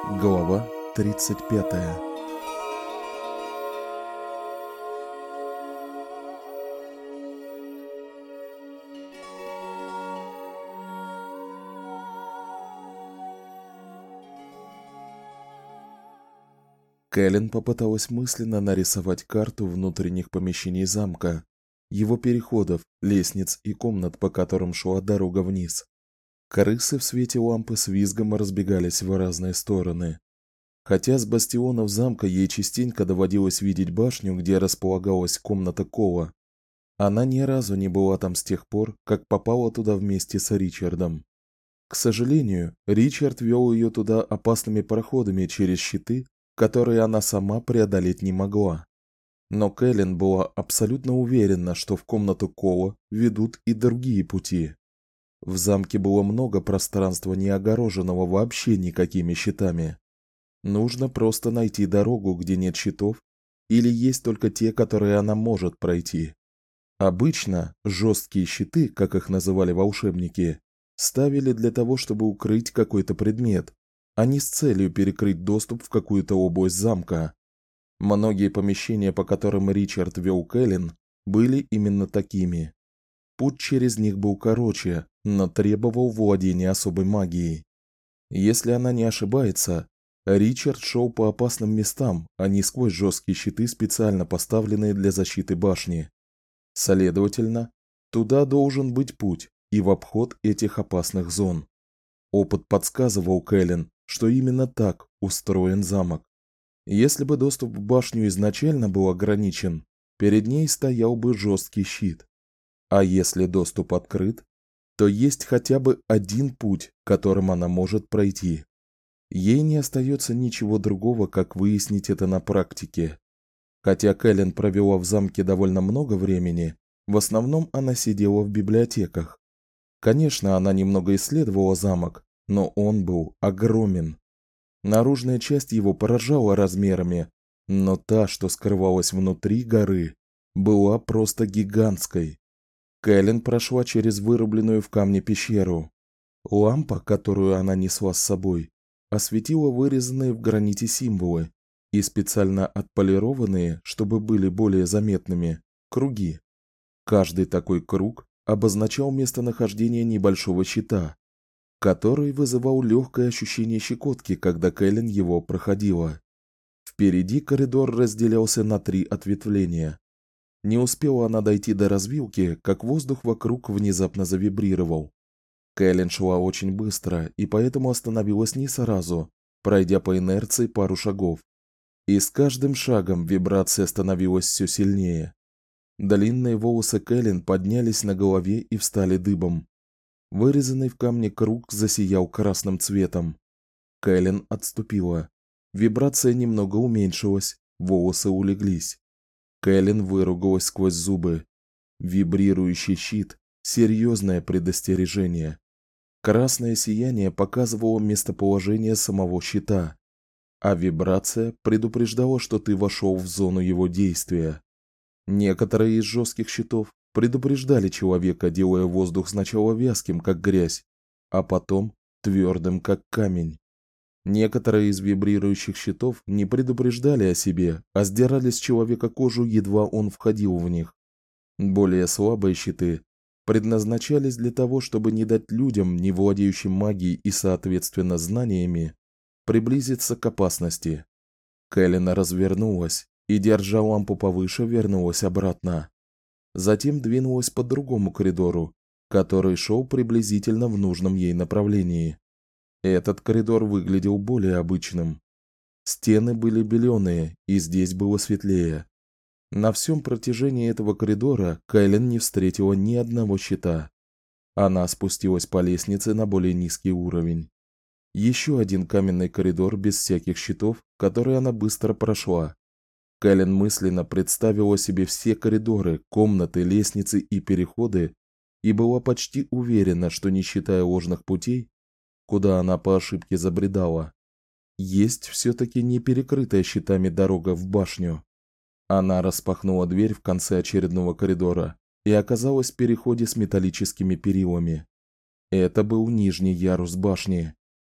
Глава 35. Кэлен попыталась мысленно нарисовать карту внутренних помещений замка, его переходов, лестниц и комнат, по которым шла дорога вниз. Крысы в свете лампы с визгом разбегались в разные стороны. Хотя с бастионов замка ей частенько доводилось видеть башню, где располагалась комната Кола, она ни разу не была там с тех пор, как попала туда вместе с Ричардом. К сожалению, Ричард вел ее туда опасными проходами через щиты, которые она сама преодолеть не могла. Но Кэлен была абсолютно уверена, что в комнату Кола ведут и другие пути. В замке было много пространства, не огороженного вообще никакими щитами. Нужно просто найти дорогу, где нет щитов, или есть только те, которые она может пройти. Обычно жесткие щиты, как их называли волшебники, ставили для того, чтобы укрыть какой-то предмет, а не с целью перекрыть доступ в какую-то область замка. Многие помещения, по которым Ричард вел Кэлен, были именно такими. Путь через них был короче, но требовал владения особой магией. Если она не ошибается, Ричард шел по опасным местам, а не сквозь жесткие щиты, специально поставленные для защиты башни. Следовательно, туда должен быть путь и в обход этих опасных зон. Опыт подсказывал Кэлен, что именно так устроен замок. Если бы доступ в башню изначально был ограничен, перед ней стоял бы жесткий щит. А если доступ открыт, то есть хотя бы один путь, которым она может пройти. Ей не остается ничего другого, как выяснить это на практике. Хотя Кэлен провела в замке довольно много времени, в основном она сидела в библиотеках. Конечно, она немного исследовала замок, но он был огромен. Наружная часть его поражала размерами, но та, что скрывалась внутри горы, была просто гигантской. Кэлен прошла через вырубленную в камне пещеру. Лампа, которую она несла с собой, осветила вырезанные в граните символы и специально отполированные, чтобы были более заметными, круги. Каждый такой круг обозначал местонахождение небольшого щита, который вызывал легкое ощущение щекотки, когда Кэлен его проходила. Впереди коридор разделялся на 3 ответвления. Не успела она дойти до развилки, как воздух вокруг внезапно завибрировал. Кэлен шла очень быстро и поэтому остановилась не сразу, пройдя по инерции пару шагов. И с каждым шагом вибрация становилась все сильнее. Длинные волосы Кэлен поднялись на голове и встали дыбом. Вырезанный в камне круг засиял красным цветом. Кэлен отступила. Вибрация немного уменьшилась, волосы улеглись. Кэлен выругалась сквозь зубы. Вибрирующий щит — серьезное предостережение. Красное сияние показывало местоположение самого щита, а вибрация предупреждала, что ты вошел в зону его действия. Некоторые из жестких щитов предупреждали человека, делая воздух сначала вязким, как грязь, а потом твердым, как камень. Некоторые из вибрирующих щитов не предупреждали о себе, а сдирали с человека кожу, едва он входил в них. Более слабые щиты предназначались для того, чтобы не дать людям, не владеющим магией и, соответственно, знаниями, приблизиться к опасности. Кэлен развернулась и, держа лампу повыше, вернулась обратно. Затем двинулась по другому коридору, который шел приблизительно в нужном ей направлении. Этот коридор выглядел более обычным. Стены были беленые, и здесь было светлее. На всем протяжении этого коридора Кэлен не встретила ни одного щита. Она спустилась по лестнице на более низкий уровень. Еще один каменный коридор без всяких щитов, который она быстро прошла. Кэлен мысленно представила себе все коридоры, комнаты, лестницы и переходы и была почти уверена, что, не считая ложных путей, куда она по ошибке забредала, есть все-таки не перекрытая щитами дорога в башню. Она распахнула дверь в конце очередного коридора и оказалась в переходе с металлическими перилами. Это был нижний ярус башни.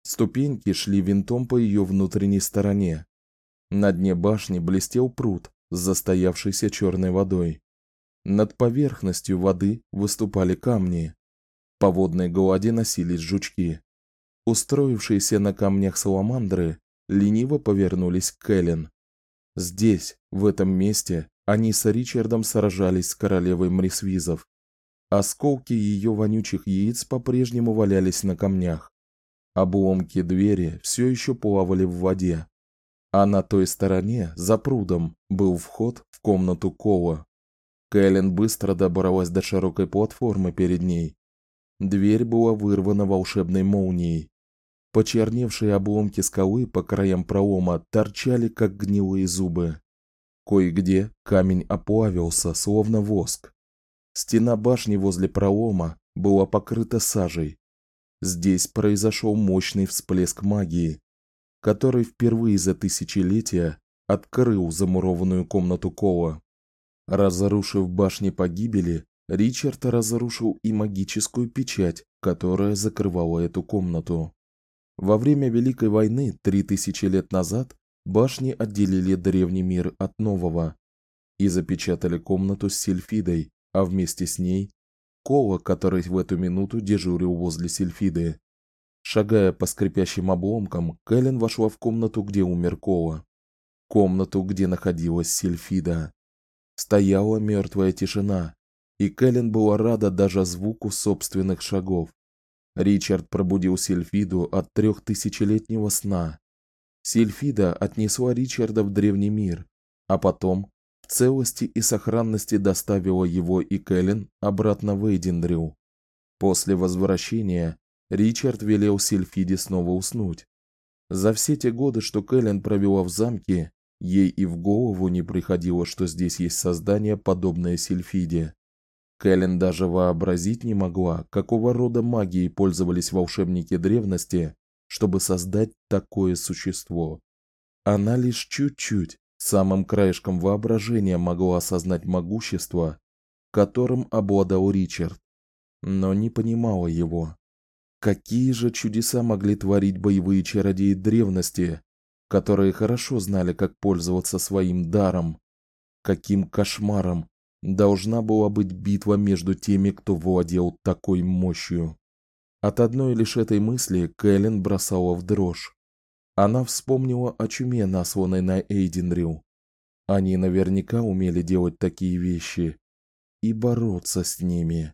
Ступеньки шли винтом по ее внутренней стороне. На дне башни блестел пруд с застоявшейся черной водой. Над поверхностью воды выступали камни. По водной глади носились жучки. Устроившиеся на камнях саламандры лениво повернулись к Кэлен. Здесь, в этом месте, они с Ричардом сражались с королевой Мрисвизов. Осколки ее вонючих яиц по-прежнему валялись на камнях. Обломки двери все еще плавали в воде. А на той стороне, за прудом, был вход в комнату Кола. Кэлен быстро добралась до широкой платформы перед ней. Дверь была вырвана волшебной молнией. Почерневшие обломки скалы по краям пролома торчали, как гнилые зубы. Кое-где камень оплавился, словно воск. Стена башни возле пролома была покрыта сажей. Здесь произошел мощный всплеск магии, который впервые за тысячелетия открыл замурованную комнату Кола. Разрушив башни погибели, Ричард разрушил и магическую печать, которая закрывала эту комнату. Во время Великой войны 3000 лет назад башни отделили древний мир от нового и запечатали комнату с Сильфидой, а вместе с ней Кола, который в эту минуту дежурил возле Сильфиды. Шагая по скрипящим обломкам, Кэлен вошла в комнату, где умер Кола. Комнату, где находилась Сильфида. Стояла мертвая тишина, и Кэлен была рада даже звуку собственных шагов. Ричард пробудил Сильфиду от 3000-летнего сна. Сильфида отнесла Ричарда в древний мир, а потом в целости и сохранности доставила его и Кэлен обратно в Эйдендрил. После возвращения Ричард велел Сильфиде снова уснуть. За все те годы, что Кэлен провела в замке, ей и в голову не приходило, что здесь есть создание, подобное Сильфиде. Кэлен даже вообразить не могла, какого рода магией пользовались волшебники древности, чтобы создать такое существо. Она лишь чуть-чуть, самым краешком воображения могла осознать могущество, которым обладал Ричард, но не понимала его. Какие же чудеса могли творить боевые чародеи древности, которые хорошо знали, как пользоваться своим даром? Каким кошмаром должна была быть битва между теми, кто владел такой мощью? От одной лишь этой мысли Кэлен бросала в дрожь. Она вспомнила о чуме, насланной на Эйдендрил. Они наверняка умели делать такие вещи и бороться с ними.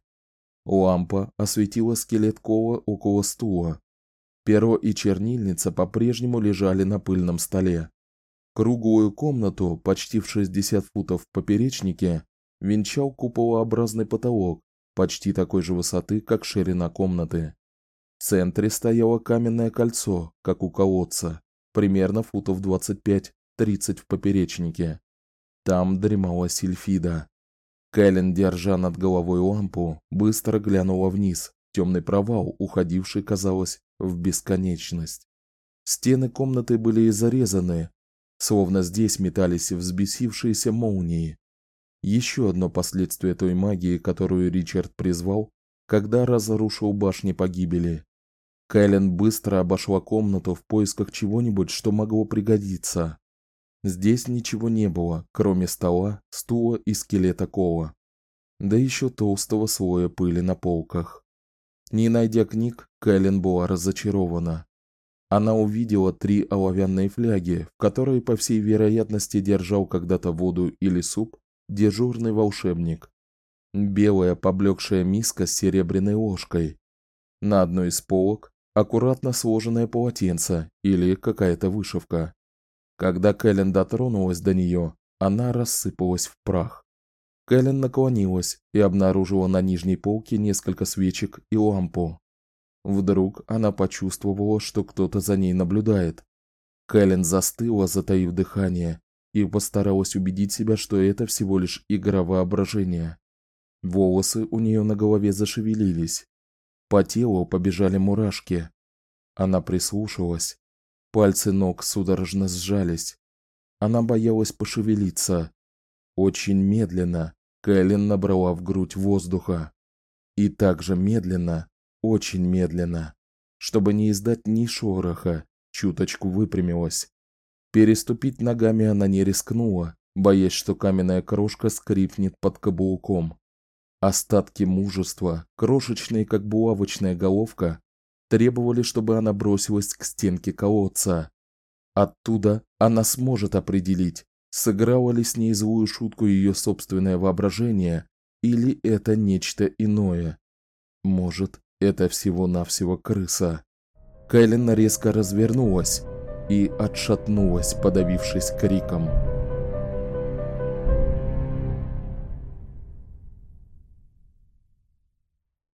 Лампа осветила скелет Кола около стула. Перо и чернильница по-прежнему лежали на пыльном столе. Круглую комнату, почти в 60 футов в поперечнике, венчал куполообразный потолок, почти такой же высоты, как ширина комнаты. В центре стояло каменное кольцо, как у колодца, примерно футов 25-30 в поперечнике. Там дремала Сильфида. Кэлен, держа над головой лампу, быстро глянула вниз, в темный провал, уходивший, казалось, в бесконечность. Стены комнаты были зарезаны, словно здесь метались взбесившиеся молнии. Еще одно последствие той магии, которую Ричард призвал, когда разрушил башни погибели. Кэлен быстро обошла комнату в поисках чего-нибудь, что могло пригодиться. Здесь ничего не было, кроме стола, стула и скелета Кола. Да еще толстого слоя пыли на полках. Не найдя книг, Кэлен была разочарована. Она увидела 3 оловянные фляги, в которые, по всей вероятности, держал когда-то воду или суп дежурный волшебник. Белая поблекшая миска с серебряной ложкой. На одной из полок аккуратно сложенное полотенце или какая-то вышивка. Когда Кэлен дотронулась до нее, она рассыпалась в прах. Кэлен наклонилась и обнаружила на нижней полке несколько свечек и лампу. Вдруг она почувствовала, что кто-то за ней наблюдает. Кэлен застыла, затаив дыхание, и постаралась убедить себя, что это всего лишь игра воображения. Волосы у нее на голове зашевелились. По телу побежали мурашки. Она прислушалась. Пальцы ног судорожно сжались. Она боялась пошевелиться. Очень медленно Кэлен набрала в грудь воздуха. И также медленно, очень медленно, чтобы не издать ни шороха, чуточку выпрямилась. Переступить ногами она не рискнула, боясь, что каменная крошка скрипнет под каблуком. Остатки мужества, крошечные, как булавочная головка, требовали, чтобы она бросилась к стенке колодца. Оттуда она сможет определить, сыграло ли с ней злую шутку ее собственное воображение или это нечто иное. Может, это всего-навсего крыса. Кэлен резко развернулась и отшатнулась, подавившись криком.